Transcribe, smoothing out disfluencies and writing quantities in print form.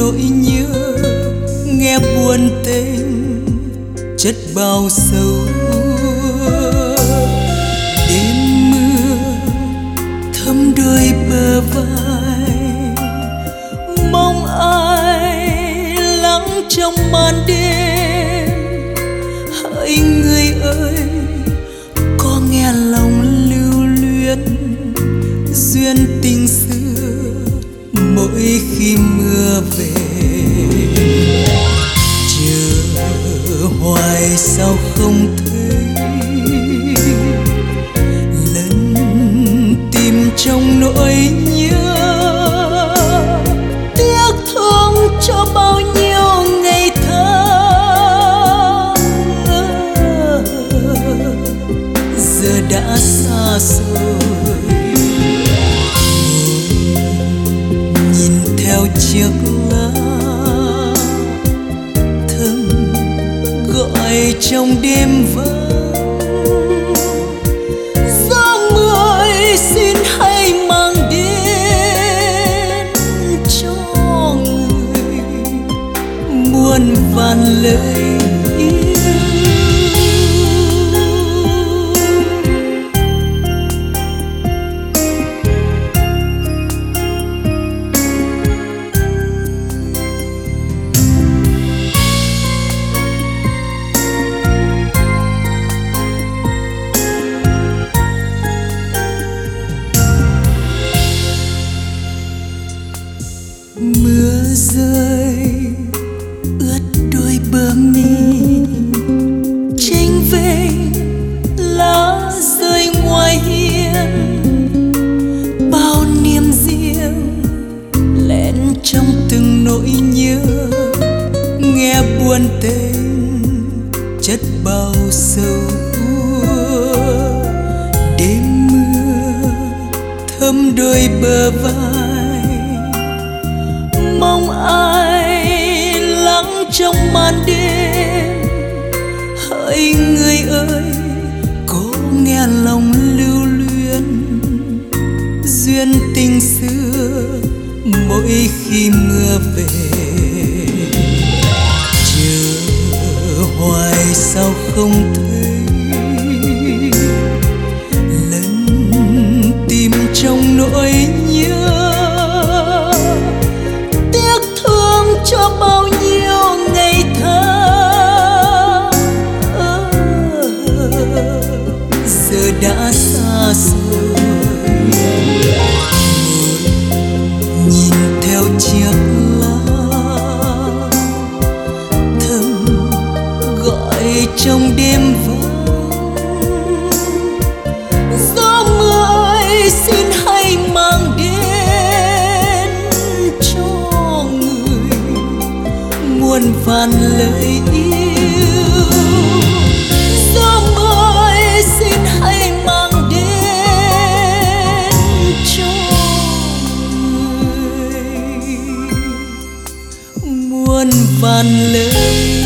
nỗi nhớ, nghe buồn tênh chất bao sầu. Đêm mưa thấm đôi bờ vai, mong ai lắng trong màn đêm. Hỡi người ơi, có nghe lòng lưu luyến duyên tình xưa mỗi khi mưa về. Chờ hoài sao không thấy, lần tìm trong nỗi nhớ. Tiếc thương cho bao nhiêu ngày thơ, giờ đã xa rồi. Nhìn theo chiếc lá thơm gọi trong đêm vắng. Gió mưa ơi, xin hãy mang đến cho người muôn vàn lời yêu. Mưa rơi ướt đôi bờ mi, tranh vênh lá rơi ngoài hiên. Bao niềm riêng lẻn trong từng nỗi nhớ, nghe buồn tênh chất bao sầu. Đêm mưa thấm đôi bờ vai, mong ai lắng trong màn đêm. Hỡi người ơi, có nghe lòng lưu luyến duyên tình xưa mỗi khi mưa về. Chờ hoài sao không thấy, lần tìm trong nỗi nhớ. Cho bao nhiêu ngày thơ, giờ đã xa rồi. Nhìn theo chiếc lá thơm gọi trong đêm vắng. Gió mưa ơi, xin hãy mang đến cho người muôn vàn lời yêu. Gió mưa ơi, xin hãy mang đến cho người muôn vàn lời